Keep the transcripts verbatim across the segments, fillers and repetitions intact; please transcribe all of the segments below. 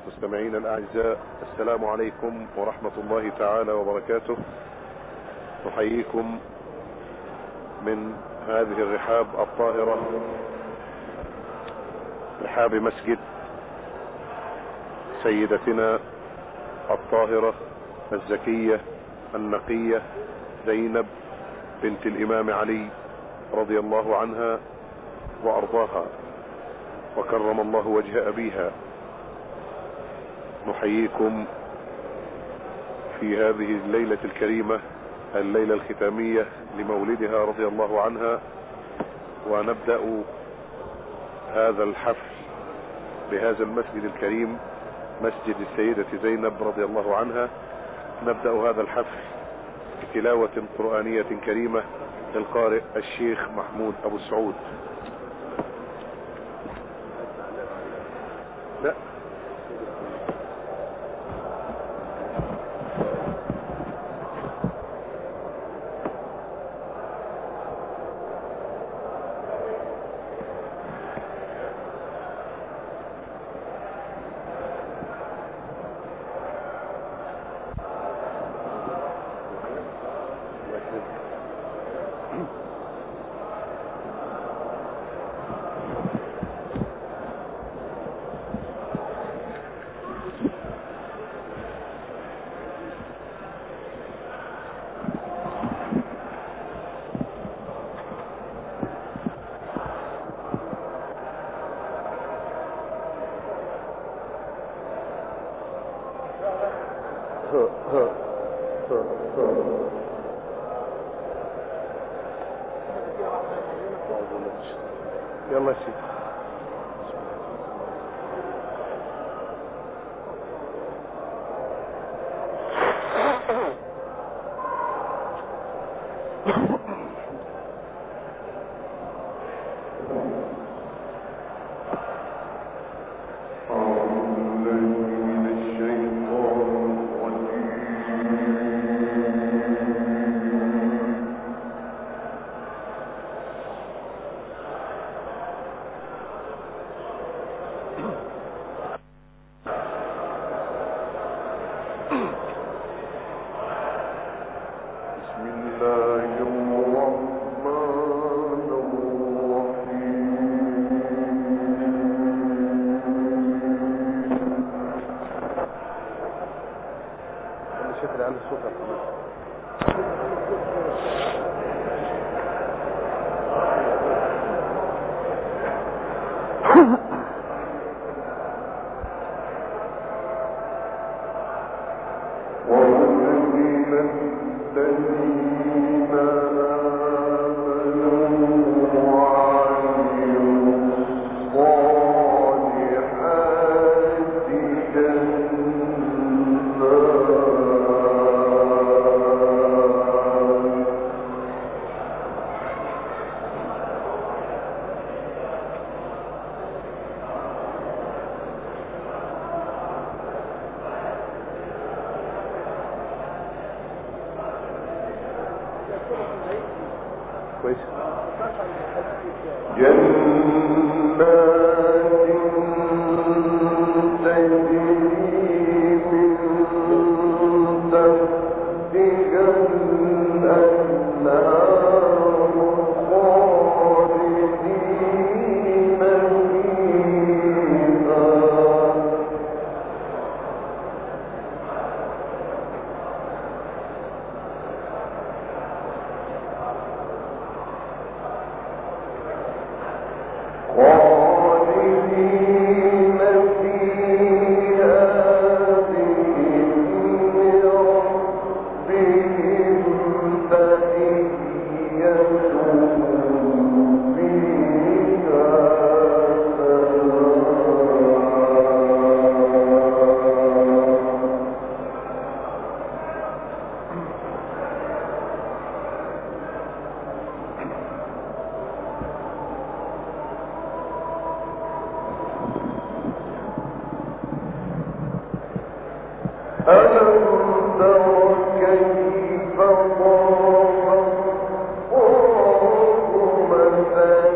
مستمعين الأعزاء، السلام عليكم ورحمة الله تعالى وبركاته. نحييكم من هذه الرحاب الطاهرة، رحاب مسجد سيدتنا الطاهرة الزكية النقية زينب بنت الإمام علي رضي الله عنها وأرضاها وكرم الله وجه أبيها. نحييكم في هذه الليلة الكريمة، الليلة الختامية لمولدها رضي الله عنها، ونبدأ هذا الحفل بهذا المسجد الكريم، مسجد السيدة زينب رضي الله عنها. نبدأ هذا الحفل بتلاوة قرآنية كريمة للقارئ الشيخ محمود أبو السعود. لا يلا شيء.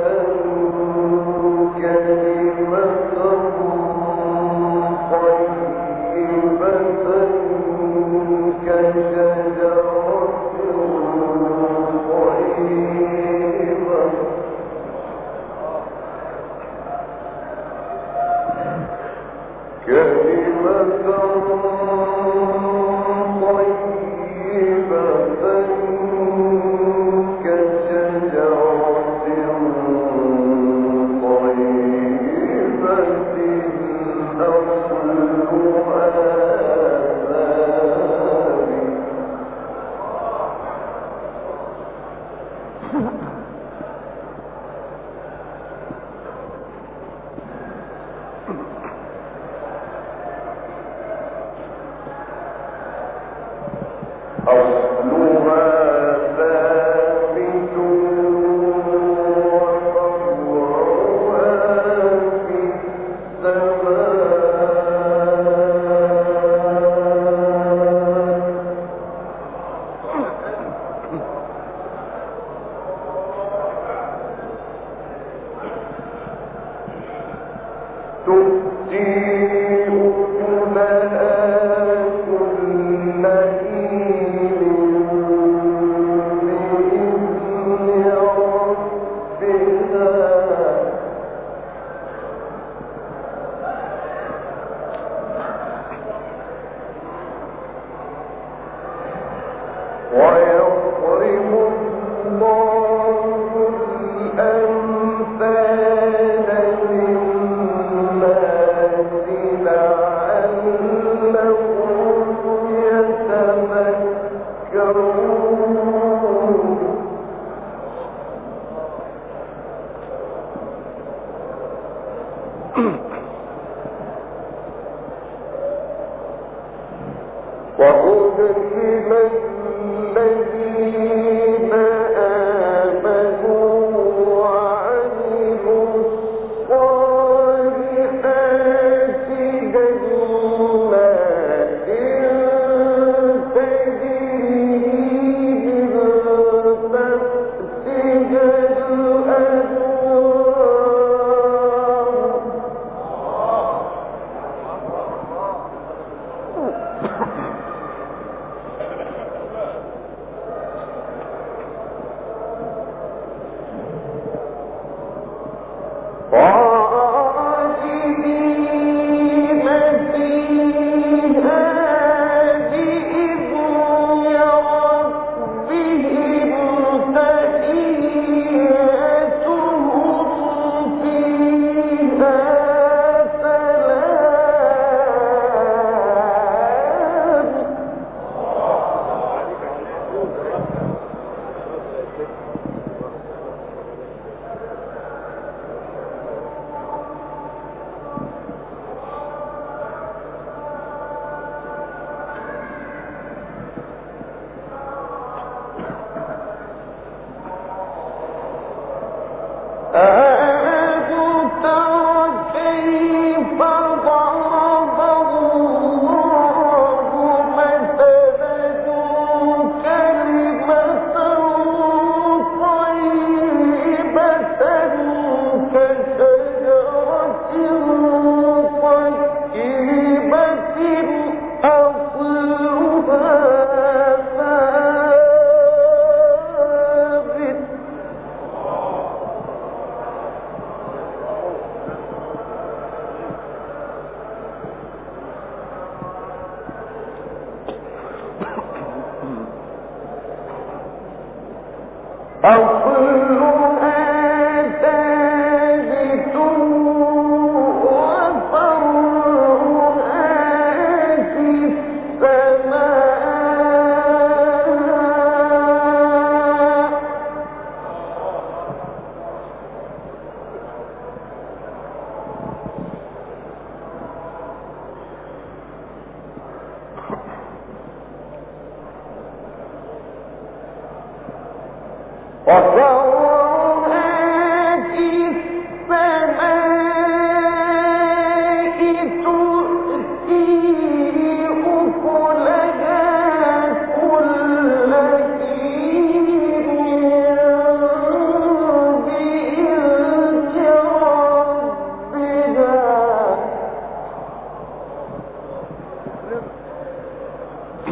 كلمة طيبة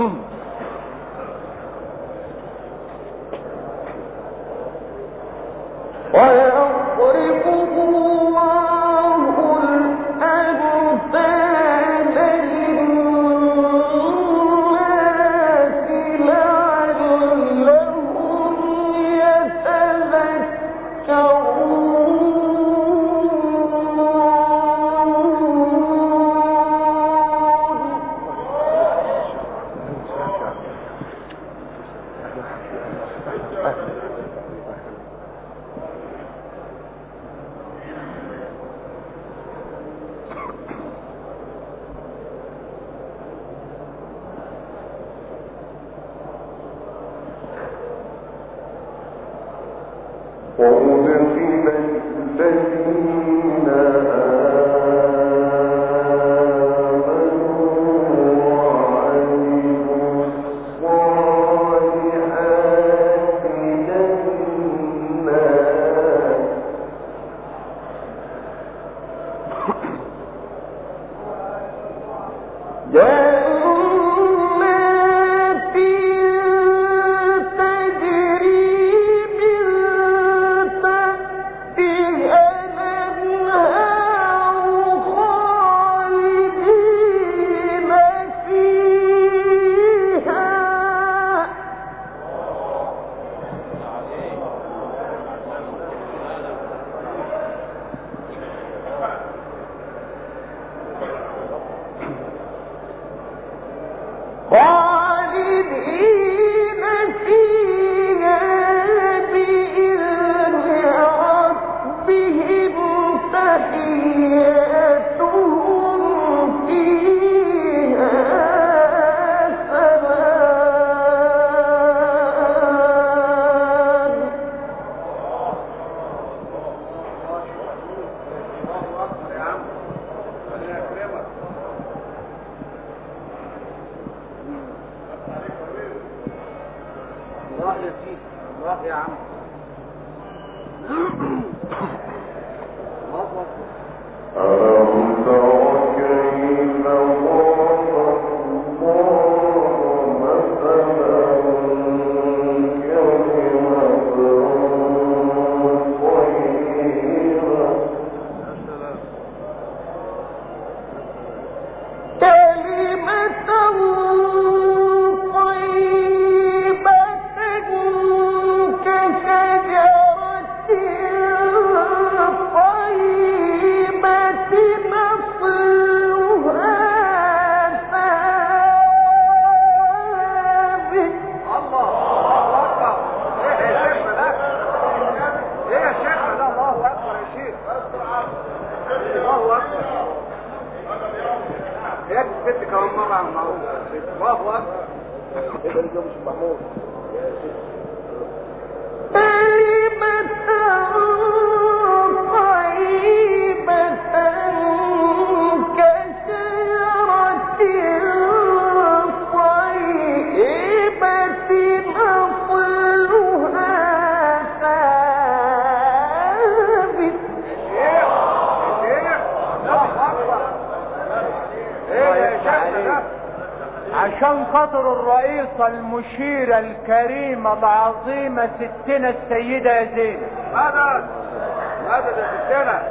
عشان خاطر الرئيسة المشيرة الكريمة العظيمة ستنا السيدة يا زينب. ماذا ماذا يا ستنا؟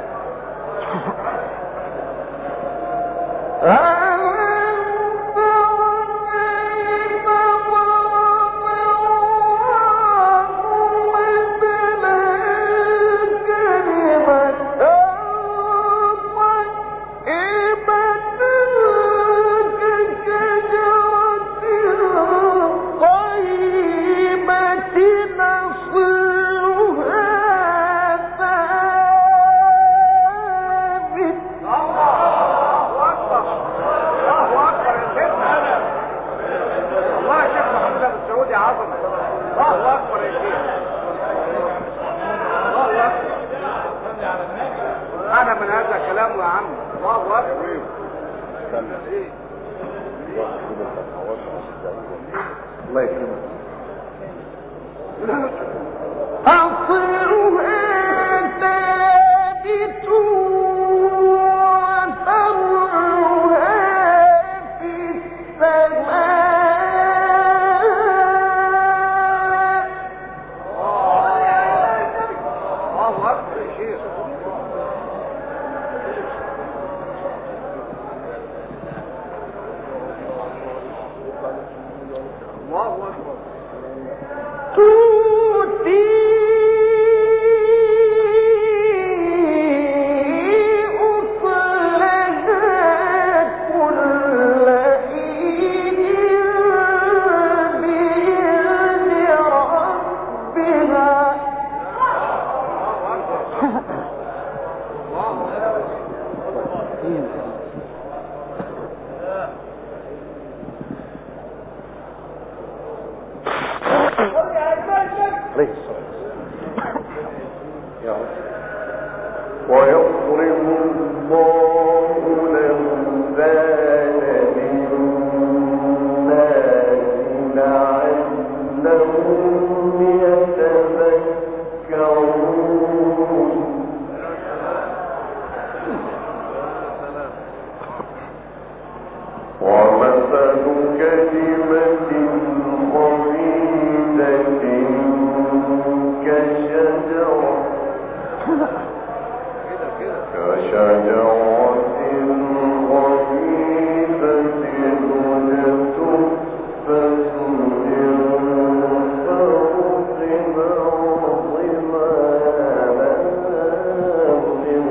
الله يكرمك. وفرها في السماء عليه الصلاة والسلام. يا رب. ويضرب الله الأمثال للناس لعلهم يتذكرون. ومثل كلمة خبيثة كشجرة كشجرة خبيثة اجتثت من فوق الأرض ما لها من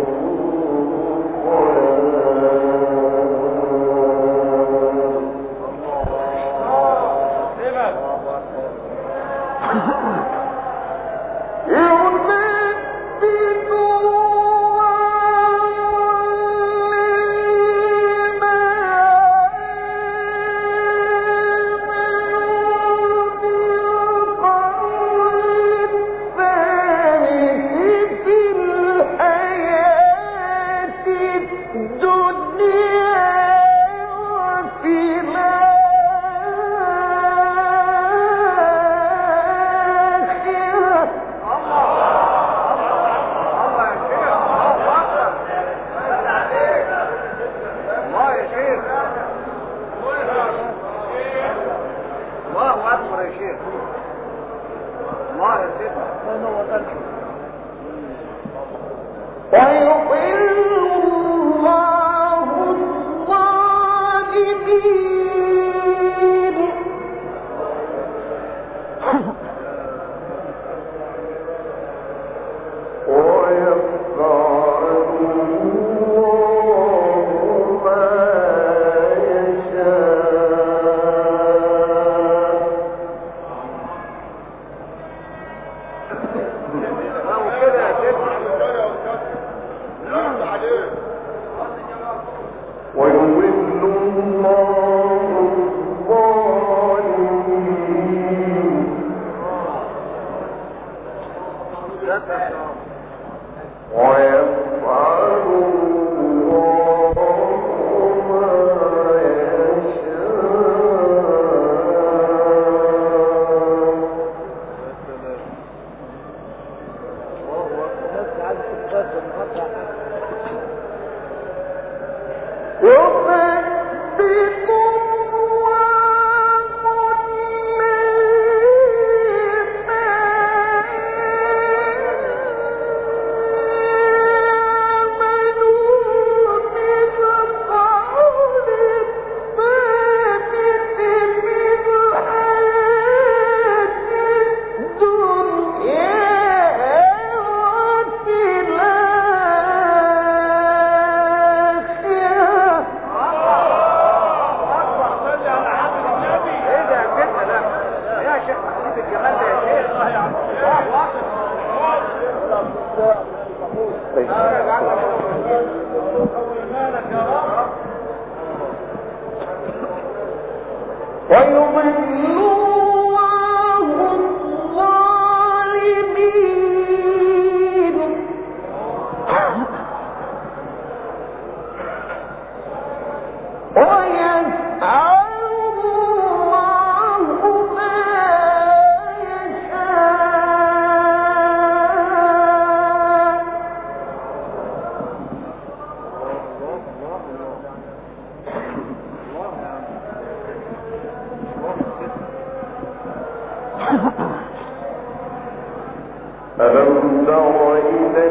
ألم تر إلى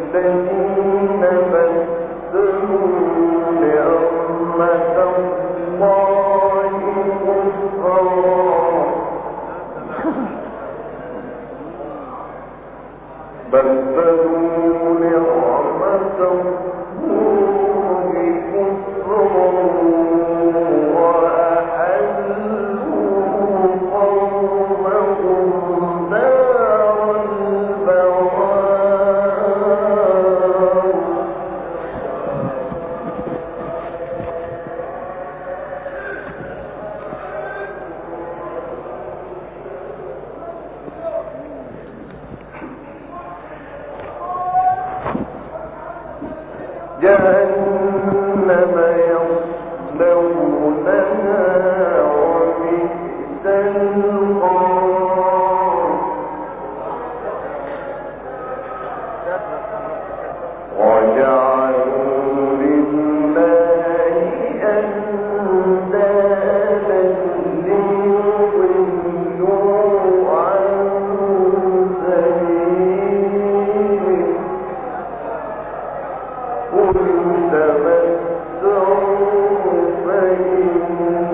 الذين بدلوا نعمة الله كفرا بدلوا نعمة الله كفرا وأحلوا قومهم دار البوار جهنم يصلونها وبئس القرار وجعلوا لله أندادا ليضلوا عن سبيله قل تمتعوا فإن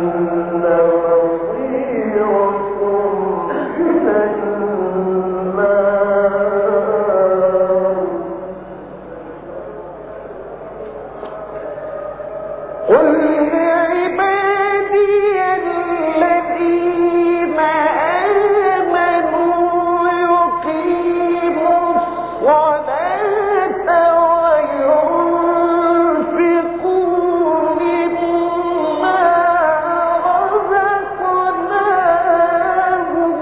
مصيركم إلى النار قل لعبادي الذين آمنوا يقيموا الصلاة وينفقوا مما رزقناهم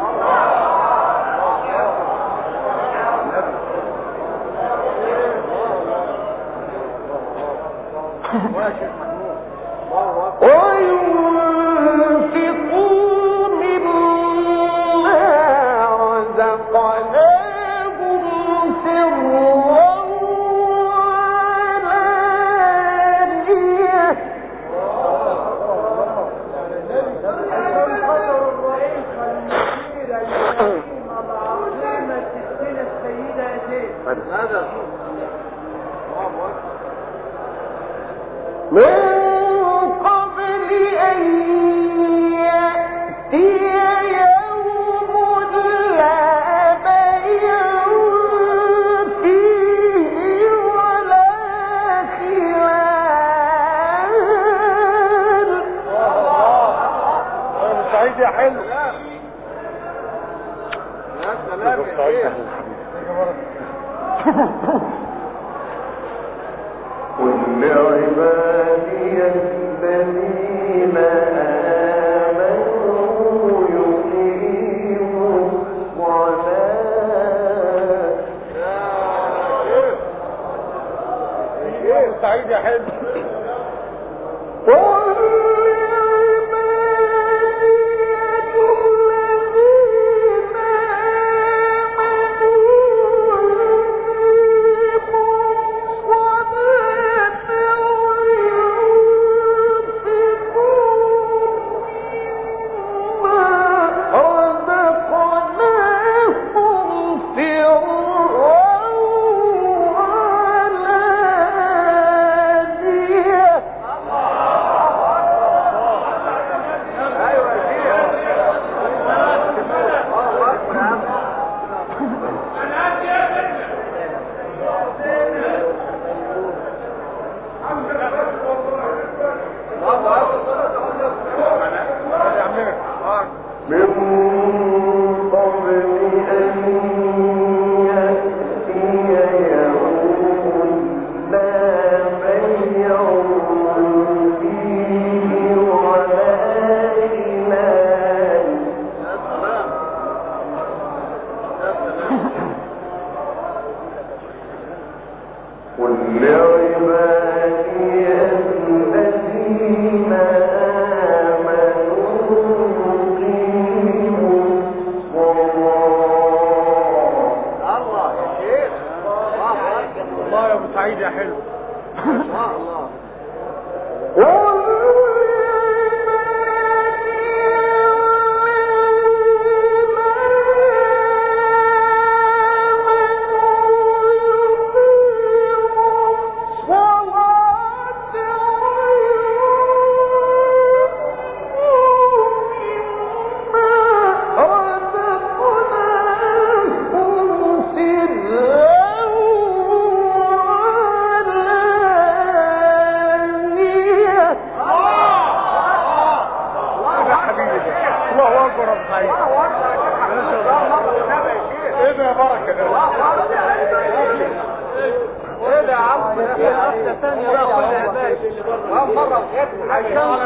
وينفقوا مما رزقناهم سرا وعلانية عشان خاطر الرئيس المشير الكريمة العظيمة ستنا السيدة زينب هذا من قبل أن يأتي يوم لا بيع فيه ولا خلال سعيد يا حلو يا سلام يا شيخ قل لعبادي الذين آمنوا يقيموا الصلاة يا سعيد يا حلو قل لعبادي الذين آمنوا يقيموا الصلاة وينفقوا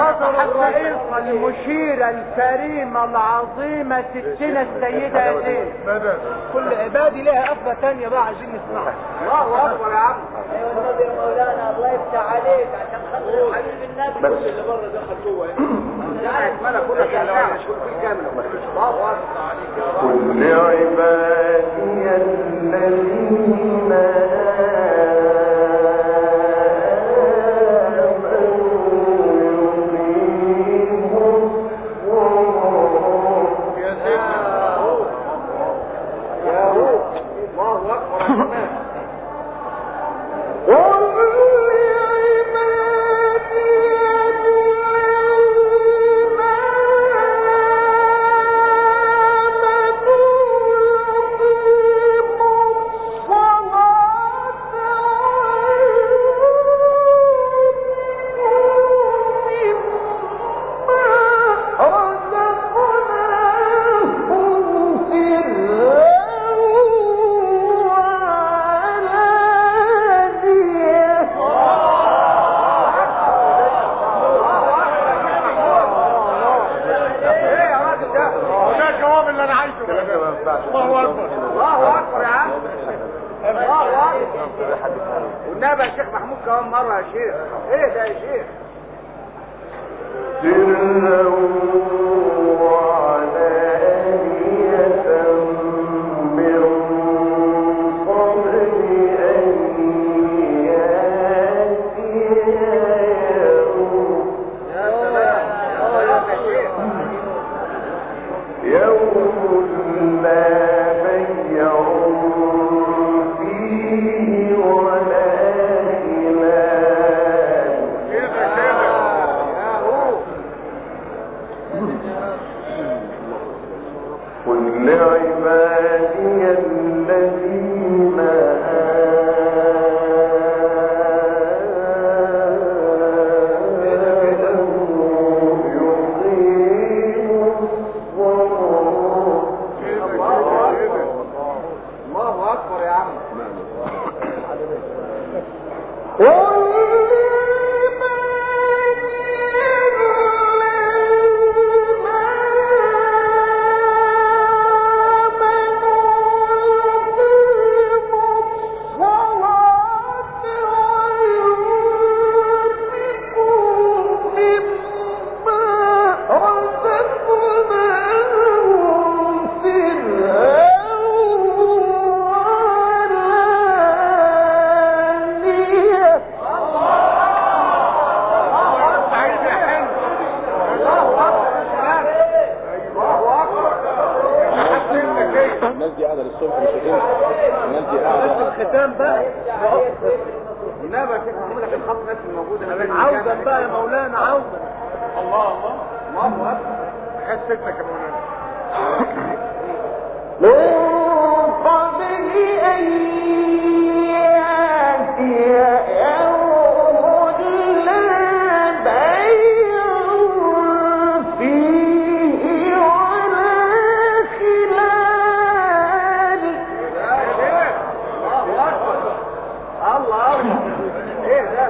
خاطر الرئيس المشيرة الكريمة العظيمة ستنا السيدة زين. كل عبادي لها أفضل تانية بقى عايزين نسمعها. الله اكبر يا عم. ايوه النبي يا مولانا الله يفتح عليك عشان خاطر حبيب النبي. كل اللي بره دخل جوه ايه؟ انا كل الجماعه كل كامل. الله اكبر عليك يا رب. قل لعبادي الذين والنبي يا شيخ محمود كمان مرة يا شيخ. ايه ده يا شيخ؟ سرا وعلانية من قبل أن يأتي يوم. يا سلام يا شيخ. يوم لا بيع فيه ولا خلال. كده كده يا هو. قل لعبادي الذين الله اكبر يا عم. الناس دي قاعده للصبح مش هتنسى. الناس دي قاعده الختام بقى والنبي يا شيخ محمود عشان خاطر الناس الموجوده هنا. عودا بقى يا مولانا عودا. الله الله الله اكبر. حسيتك يا مولانا. من قبل أن يأتي يوم لا بيع فيه ولا خلال. الله اكبر. الله اكبر. ايه ده؟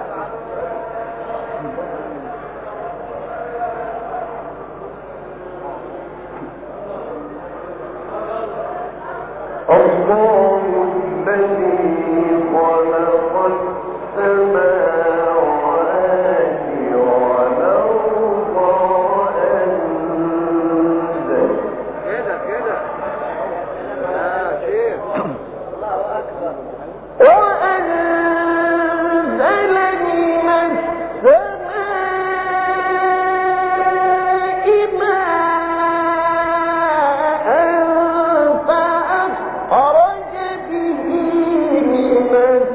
الله الذي خلق السماوات والأرض وأنزل كده كده يا شيخ. الله اكبر. وأنزل من السماء ماء فأخرج به من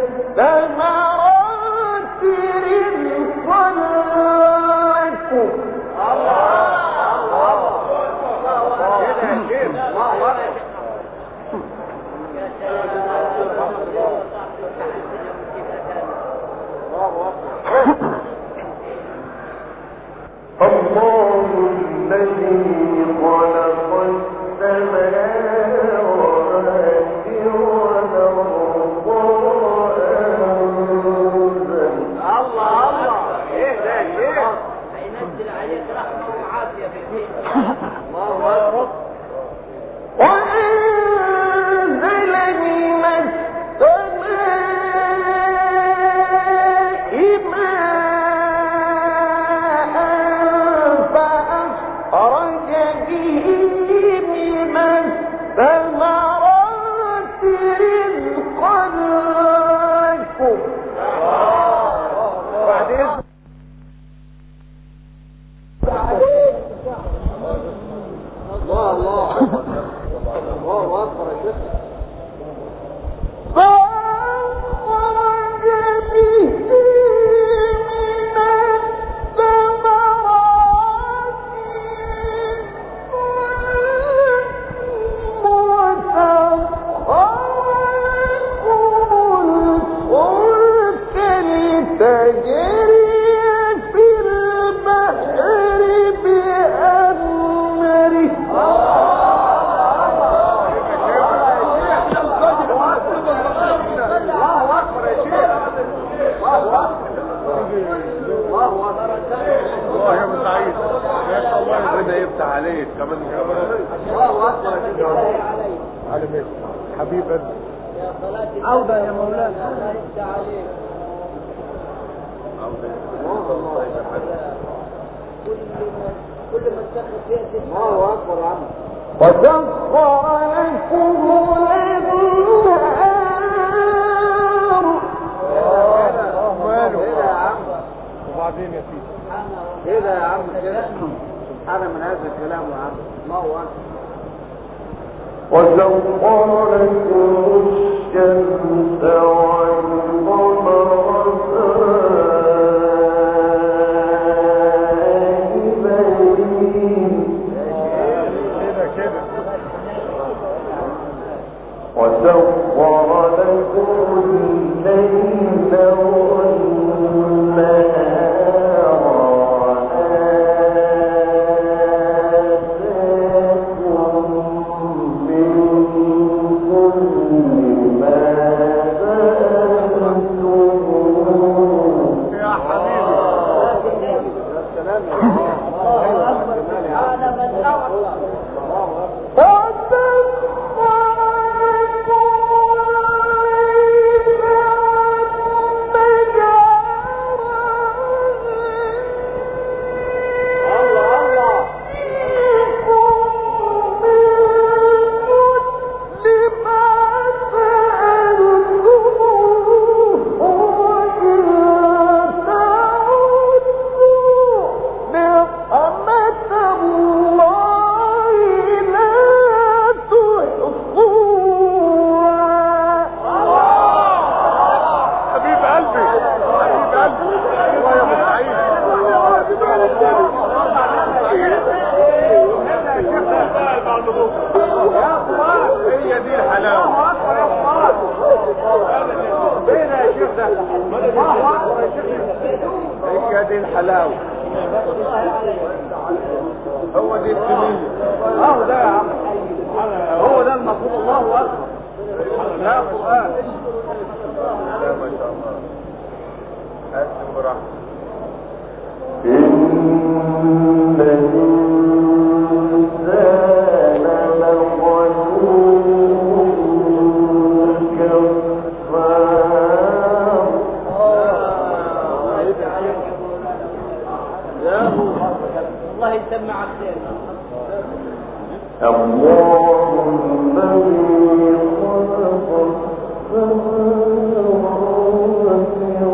الثمرات رزقا لكم. كده يا شيخ. الله اكبر. الله الذي خلق السماوات والأرض وأنزل. الله الله. ايه ده يا شيخ؟ هينزل عليك رحمة وعافية في الدين. الله أكبر. وأنزل من السماء ماء فأخرج به من الثمرات رزقا لكم. بعدين الله الله الله أكبر يا شيخ. فأخرج به من الثمرات وسخر الفلك لتجري في البحر بأمره. الله أكبر يا شيخ. الله أكبر. الله أكبر. الله يا ابو سعيد ما شاء الله ربنا يفتح عليك كمان. الله أكبر يا شيخ. على مين حبيبا يا صلاة عودة يا مولانا. الله يفتح عليك. كل ما كل ما تشخص فيها تسمع. الله أكبر يا عم. وسخر لكم الأنهار. ماله ايه ده يا عم؟ وبعدين يا سيدي ايه ده يا عم كده؟ سبحان من هذا الكلام يا عم. الله أكبر. وسخر لكم الشمس والقمر سائبين. كده كده وسخر لكم الليل والنهار وآتاكم من كل ما سألتموه. يا حبيبي يا سلام يا الله أكبر. سبحان من أعطى. حبيب قلبي حبيب قلبي الله يا ابو سعيد هي دي الحلاوه. فين يا شيخ ده؟ الله أكبر يا شيخ. هي دي الحلاوه. هو دي السنين. اهو ده يا عم. هو ده المفروض. الله أكبر. لا قرآن. لا ما شاء الله. أسلم براحتك. إن الإنسان لظلوم كفار. الله يسمع خير. الله الذي خلق السماوات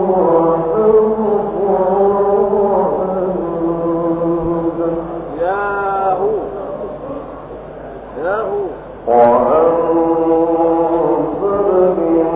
والأرض ياهو ياهو وأنزل من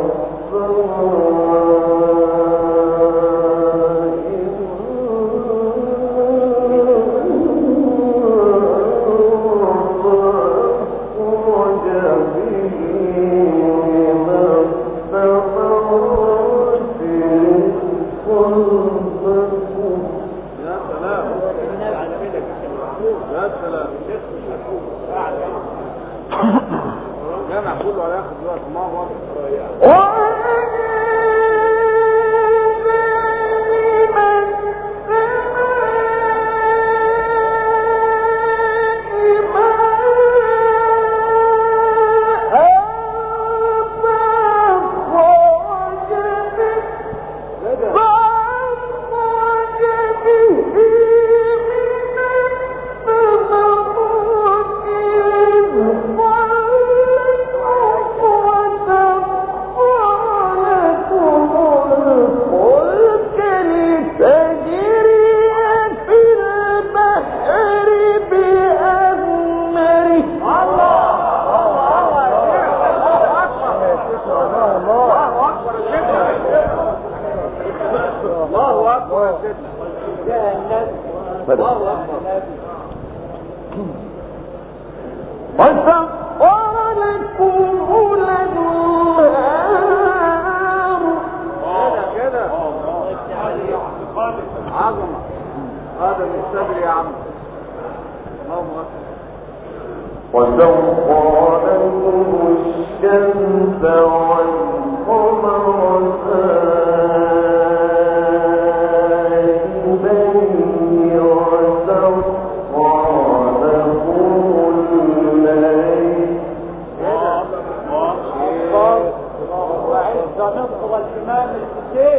يا سلام. يا سلام. جامع كله هياخد وقت. الله أكبر. وأنزل من السماء الله أكبر. وسخر لكم الأنهار. كده كده عظمة. هذا من الصبر يا عم. الله أكبر. وسخر لكم الشمس والقمر سائبين وسخر لكم الليل. وعز مصر والإمام الحسين.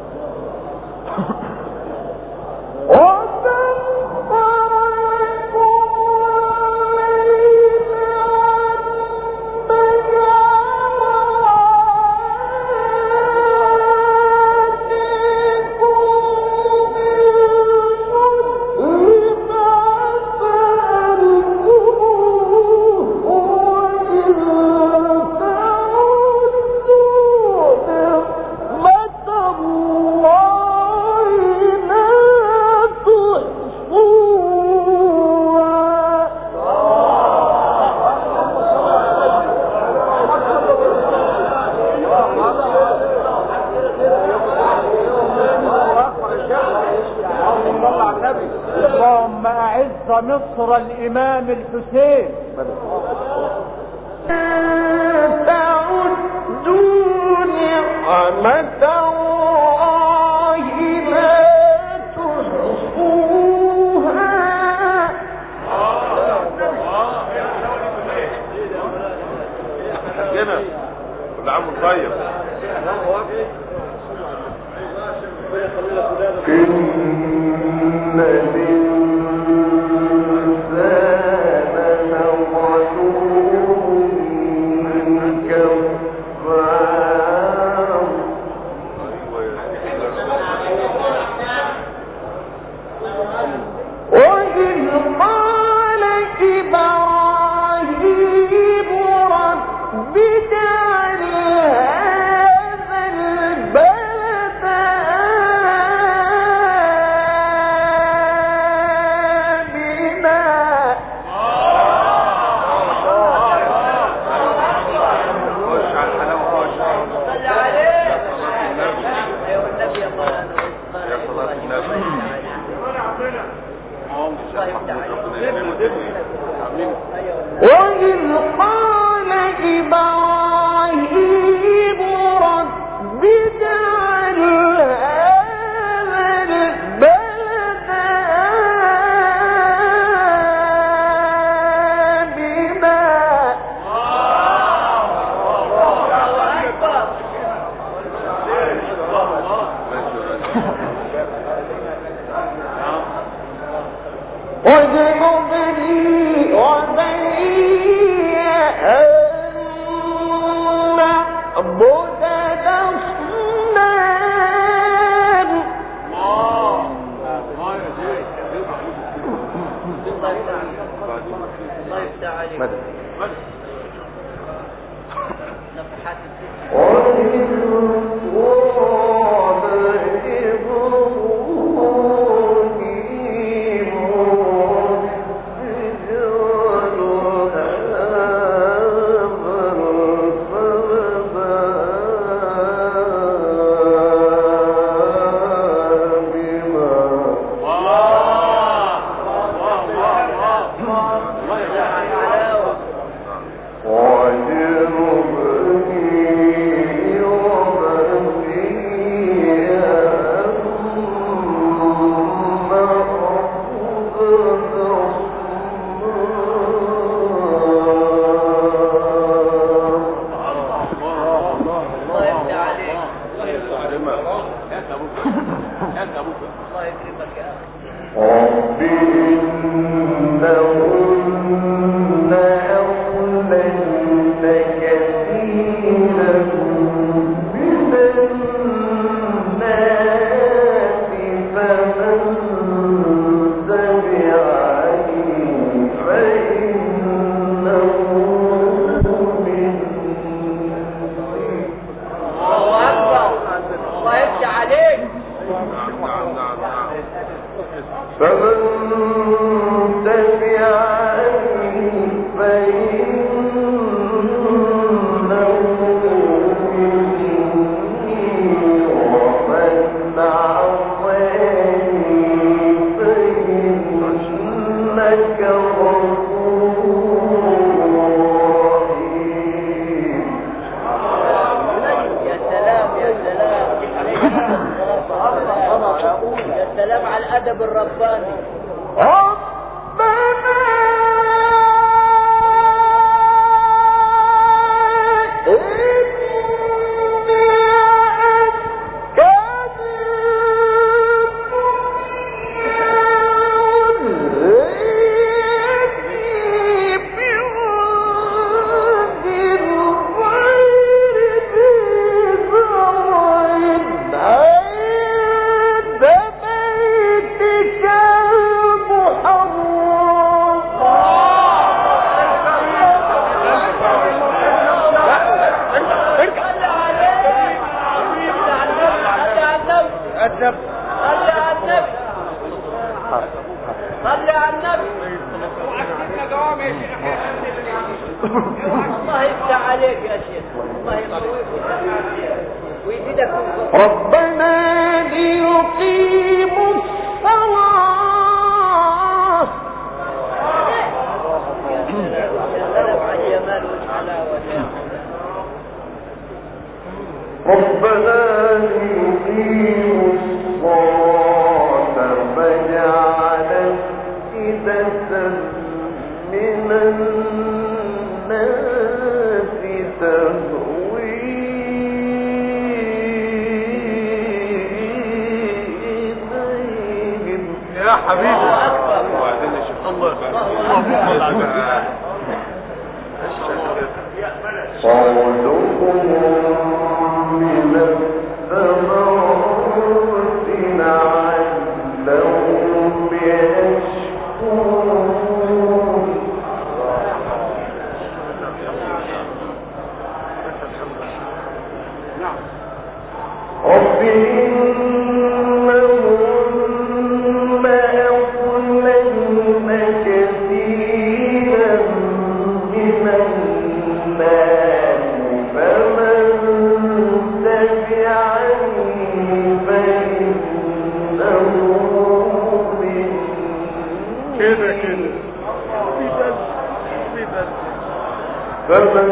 اللهم أعز مصر الإمام الحسين. تعدوا نعمة الله لا تحصوها. هنا كل عام طيب. إن الإنسان لظلوم كفار. وإذ قال إبراهيم رب اجعل هذا البلد وإذ قال إبراهيم رب اجعل هذا البلد آمنا واجنبني وبني أن نعبد الأصنام. وجنبني وبني الله يفتح عليك يا شيخ، الله يقويك ويزيدك ربنا ليقيموا الصلاة. يا سلام على الجمال والحلاوة. ربنا ليقيموا الصلاة فاجعل أفئدة من الناس تهوي إليهم. يا حبيبي الله صوتكم من الثمرات لعلهم يشكرون. رب إنهن أضللن كثيرا من الناس فمن تبعني فإنه مني. كده كده فمن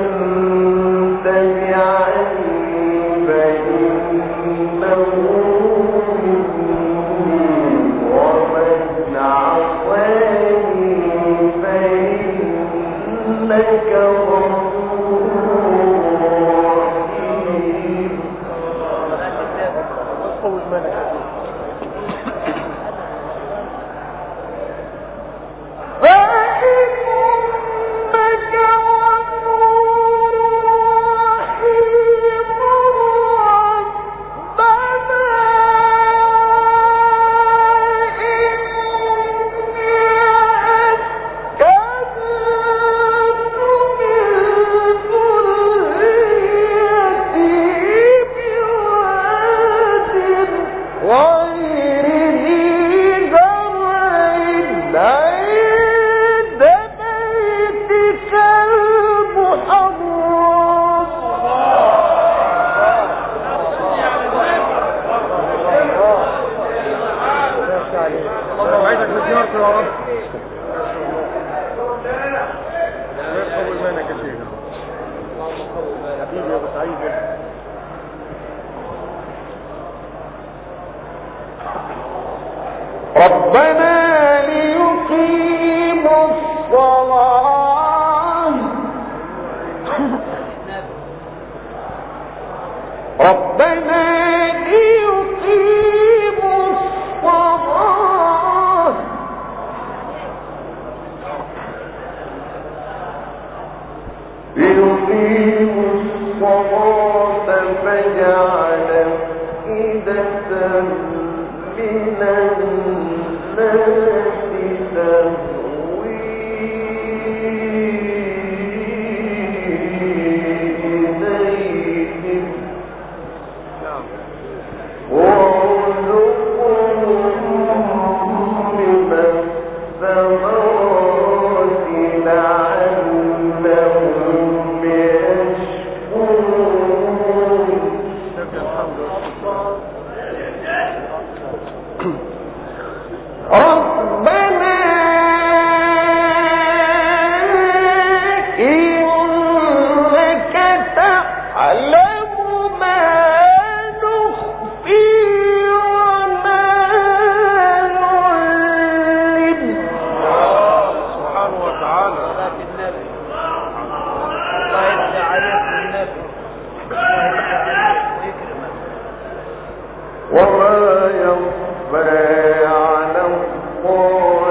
تبعني فإنه مني ومن عصاني فإنك غفور رحيم. ربنا ليقيموا الصلاة. ربنا ليقيموا الصلاة ليقيموا الصلاة فاجعل أفئدة من الناس تهوي إليهم وارزقهم من الثمرات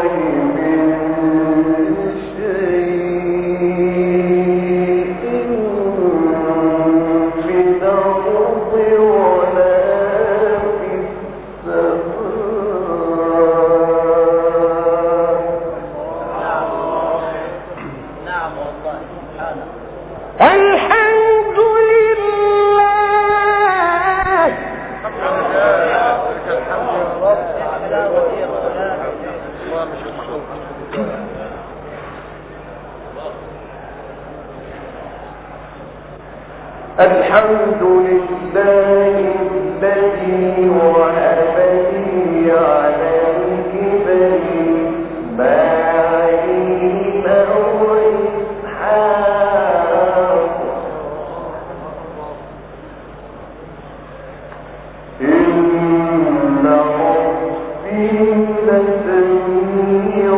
الحمد لله الذي وهب لي على الكبر إسماعيل وإسحاق إن ربي لسميع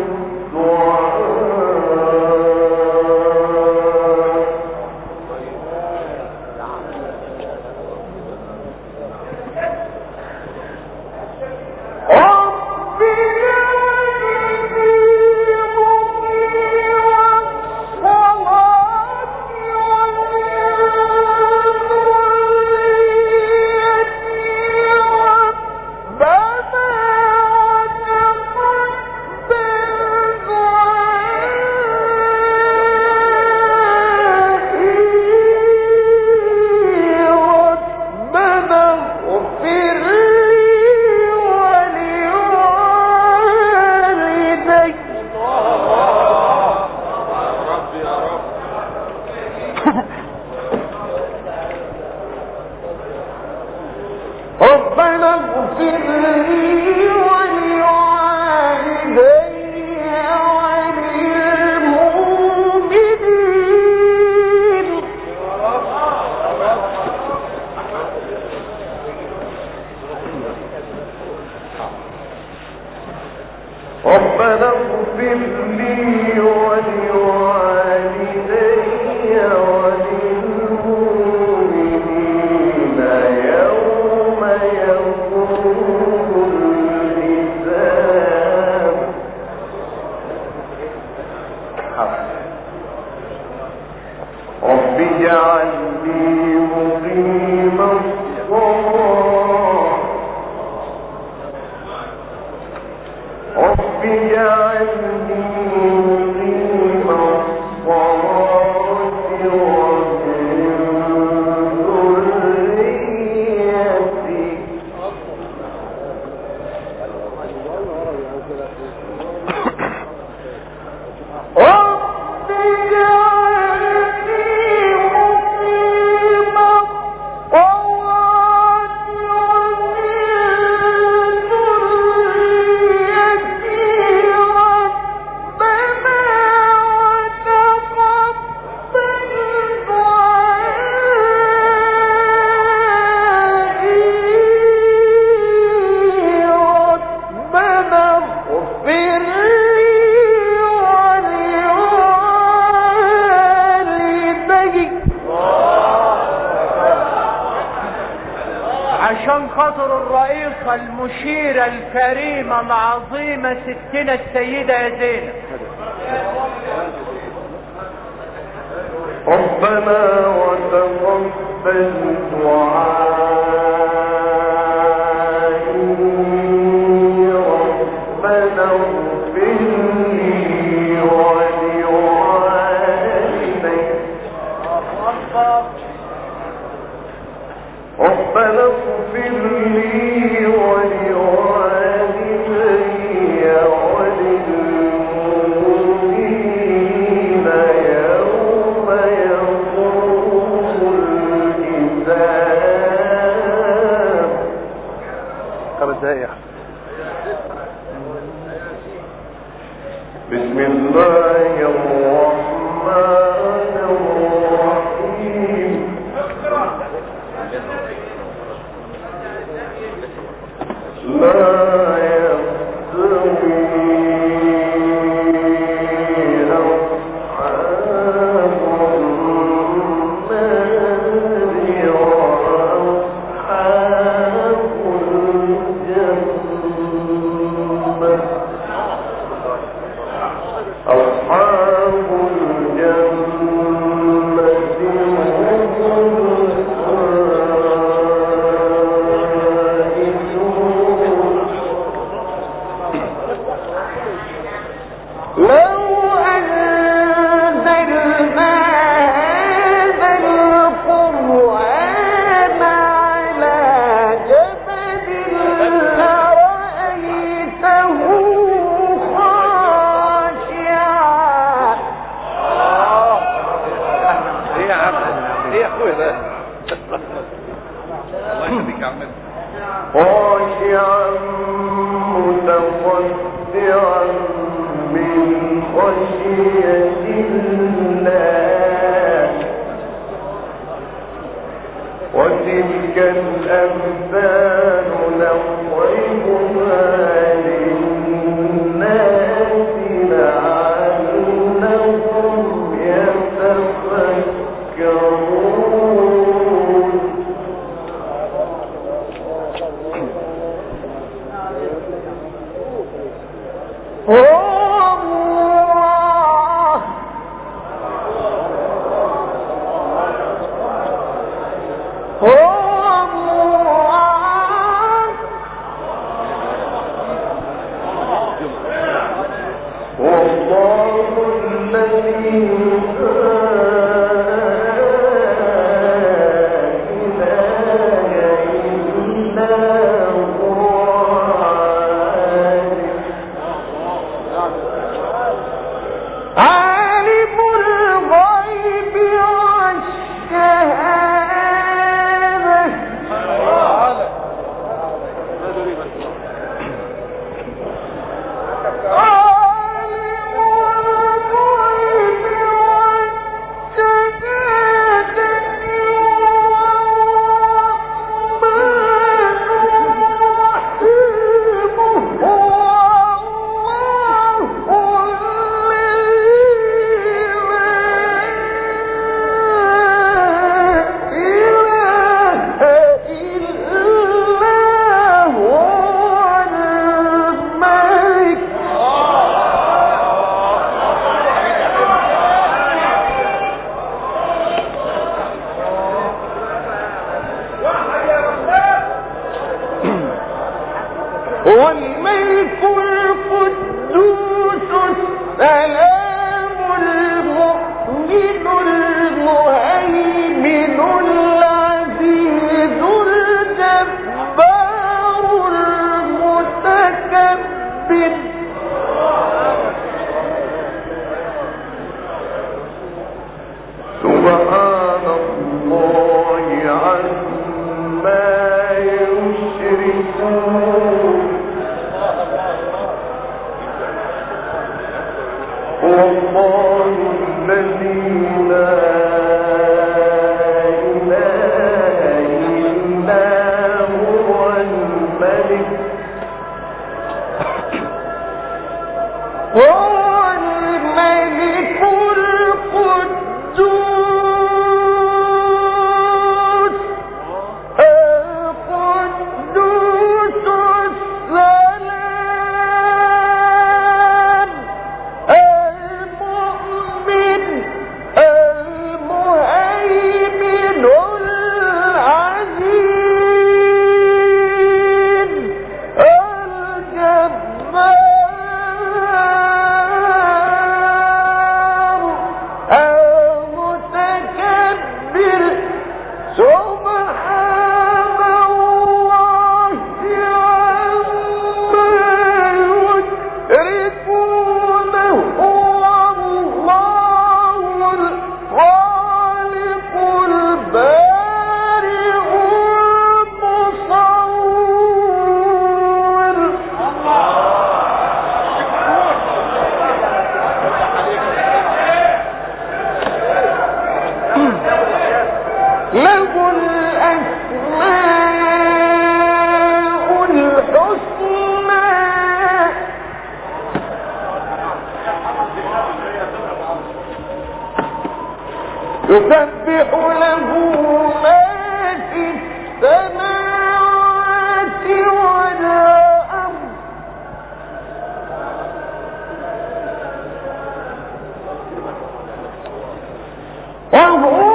ربنا اغفر لي ولوالدي وللمؤمنين ربنا اغفر لي ولوالدي وللمؤمنين يوم يقوم الحساب. رب اجعلني مقيم الصلاة رب اجعلني مقيم الصلاة ومن ذريتي رب اجعلني مقيم الصلاة عشان خاطر الرئيسة المشيرة الكريمة العظيمة ستنا السيدة يا زينب. ربنا وتقبل دعائي ربنا اغفر لي ولوالدي ربنا اغفر لي ولوالدي وللمؤمنين يوم يقوم الحساب. خمس دقائق. بسم الله الرحمن الرحيم. لا يستوي أصحاب النار وأصحاب الجنة خاشعا متصدعا من خشية الله وتلك الأمثال نضربها للناس لعلهم يتفكرون. والملك القدوس السلام المؤمن المهيمن العزيز الجبار المتكبر سبحان الله عما يشركون. والله الذي لا إله إلا هو الملك هو الملك القدوس القدوس السلام المؤمن المهيمن العزيز الجبار المتكبر سبحان الله عما يشركون. هو الله الخالق البارئ المصور. له الأسماء الحسنى يسبح له ما في السماوات والأرض وهو